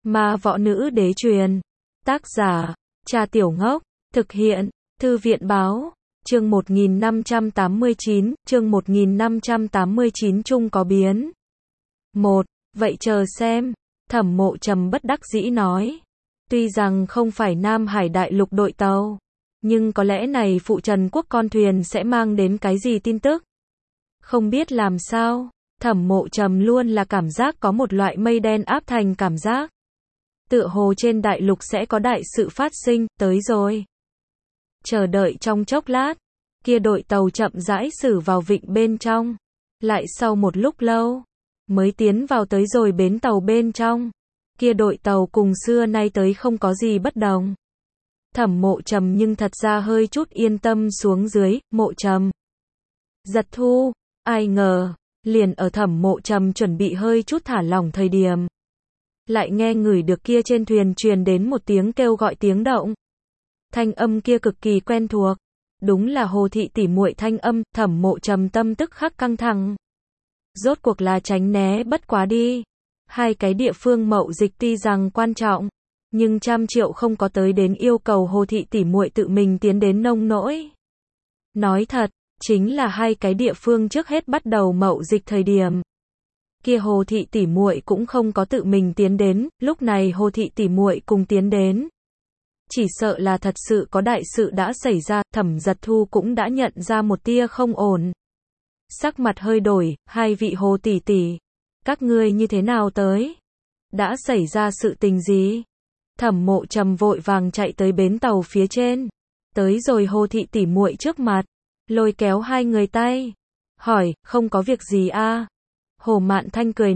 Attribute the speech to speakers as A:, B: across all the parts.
A: Ma võ nữ đế truyền. Tác giả, Cha Tiểu Ngốc. Thực hiện, Thư viện báo. Chương 1589, chương 1589 chung có biến. 1. Vậy chờ xem. Thẩm Mộ Trầm bất đắc dĩ nói. Tuy rằng không phải Nam Hải đại lục đội tàu, nhưng có lẽ này phụ Trần Quốc con thuyền sẽ mang đến cái gì tin tức. Không biết làm sao, Thẩm Mộ Trầm luôn là cảm giác có một loại mây đen áp thành cảm giác. Tựa hồ trên đại lục sẽ có đại sự phát sinh, tới rồi. Chờ đợi trong chốc lát, kia đội tàu chậm rãi xử vào vịnh bên trong. Lại sau một lúc lâu, mới tiến vào tới rồi bến tàu bên trong. Kia đội tàu cùng xưa nay tới không có gì bất đồng. Thẩm Mộ Trầm nhưng thật ra hơi chút yên tâm xuống dưới. Mộ Trầm, Giật Thu. Ai ngờ, liền ở Thẩm Mộ Trầm chuẩn bị hơi chút thả lỏng thời điểm, lại nghe ngửi được kia trên thuyền truyền đến một tiếng kêu gọi tiếng động. Thanh âm kia cực kỳ quen thuộc, đúng là Hồ thị tỷ muội thanh âm. Thẩm Mộ Trầm tâm tức khắc căng thẳng. Rốt cuộc là tránh né bất quá đi. Hai cái địa phương mậu dịch tuy rằng quan trọng, nhưng trăm triệu không có tới đến yêu cầu Hồ thị tỷ muội tự mình tiến đến nông nỗi. Nói thật, chính là hai cái địa phương trước hết bắt đầu mậu dịch thời điểm, kia Hồ thị tỷ muội cũng không có tự mình tiến đến, lúc này Hồ thị tỷ muội cùng tiến đến. Chỉ sợ là thật sự có đại sự đã xảy ra. Thẩm Giật Thu cũng đã nhận ra một tia không ổn. Sắc mặt hơi đổi. Hai vị Hồ tỷ tỷ, các ngươi như thế nào tới? Đã xảy ra sự tình gì? Thẩm Mộ Trầm vội vàng chạy tới bến tàu phía trên, tới rồi Hồ thị tỷ muội trước mặt, lôi kéo hai người tay, hỏi, không có việc gì a? Hồ Mạn Thanh cười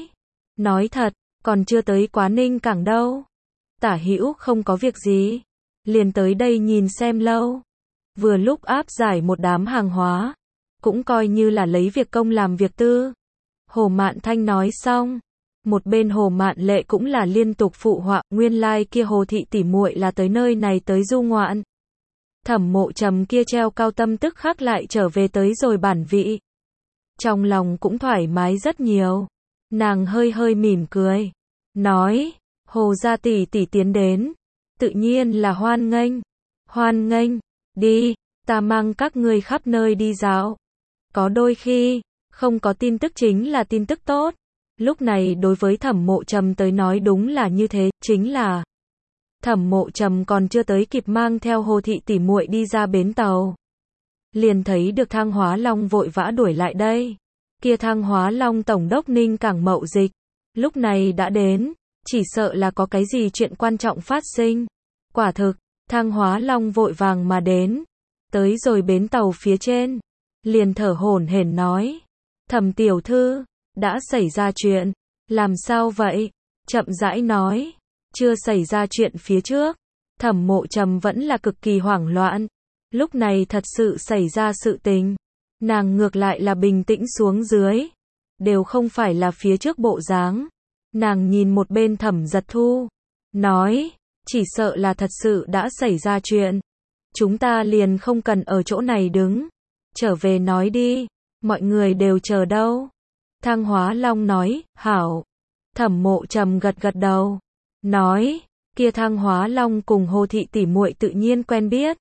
A: nói thật, còn chưa tới Quá Ninh cảng đâu. Tả hữu không có việc gì, liền tới đây nhìn xem lâu. Vừa lúc áp giải một đám hàng hóa, cũng coi như là lấy việc công làm việc tư. Hồ Mạn Thanh nói xong, một bên Hồ Mạn Lệ cũng là liên tục phụ họa, nguyên lai kia Hồ thị tỷ muội là tới nơi này tới du ngoạn. Thẩm Mộ Trầm kia treo cao tâm tức khắc lại trở về tới rồi bản vị. Trong lòng cũng thoải mái rất nhiều. Nàng hơi hơi mỉm cười, nói, Hồ gia tỷ tỷ tiến đến, tự nhiên là hoan nghênh. Hoan nghênh, đi, ta mang các ngươi khắp nơi đi dạo. Có đôi khi, không có tin tức chính là tin tức tốt. Lúc này đối với Thẩm Mộ Trầm tới nói đúng là như thế, chính là Thẩm Mộ Trầm còn chưa tới kịp mang theo Hồ thị tỷ muội đi ra bến tàu, liền thấy được Thang Hóa Long vội vã đuổi lại đây. Kia Thang Hóa Long tổng đốc Ninh cảng mậu dịch, lúc này đã đến, chỉ sợ là có cái gì chuyện quan trọng phát sinh. Quả thực, Thang Hóa Long vội vàng mà đến, tới rồi bến tàu phía trên, liền thở hổn hển nói, Thẩm tiểu thư, đã xảy ra chuyện. Làm sao vậy? Chậm rãi nói. Chưa xảy ra chuyện phía trước, Thẩm Mộ Trầm vẫn là cực kỳ hoảng loạn. Lúc này thật sự xảy ra sự tình, nàng ngược lại là bình tĩnh xuống dưới, đều không phải là phía trước bộ dáng. Nàng nhìn một bên Thẩm Giật Thu, nói, chỉ sợ là thật sự đã xảy ra chuyện. Chúng ta liền không cần ở chỗ này đứng, trở về nói đi, mọi người đều chờ đâu. Thang Hóa Long nói, hảo. Thẩm Mộ Trầm gật gật đầu, nói, kia Thang Hóa Long cùng Hồ thị tỷ muội tự nhiên quen biết.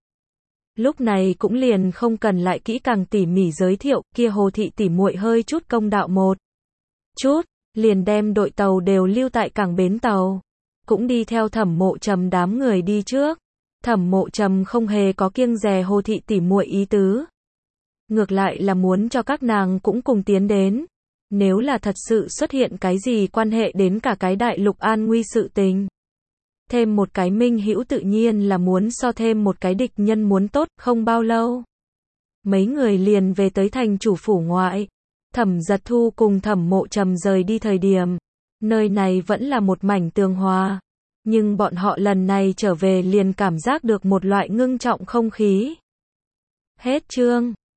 A: Lúc này cũng liền không cần lại kỹ càng tỉ mỉ giới thiệu. Kia Hồ thị tỷ muội hơi chút công đạo một chút, liền đem đội tàu đều lưu tại cảng bến tàu, cũng đi theo Thẩm Mộ Trầm đám người đi trước. Thẩm Mộ Trầm không hề có kiêng dè Hồ thị tỷ muội ý tứ, ngược lại là muốn cho các nàng cũng cùng tiến đến. Nếu là thật sự xuất hiện cái gì quan hệ đến cả cái đại lục an nguy sự tình, thêm một cái minh hữu tự nhiên là muốn so thêm một cái địch nhân muốn tốt. Không bao lâu, mấy người liền về tới thành chủ phủ ngoại. Thẩm Giật Thu cùng Thẩm Mộ Trầm rời đi thời điểm, nơi này vẫn là một mảnh tường hòa, nhưng bọn họ lần này trở về liền cảm giác được một loại ngưng trọng không khí. Hết chương.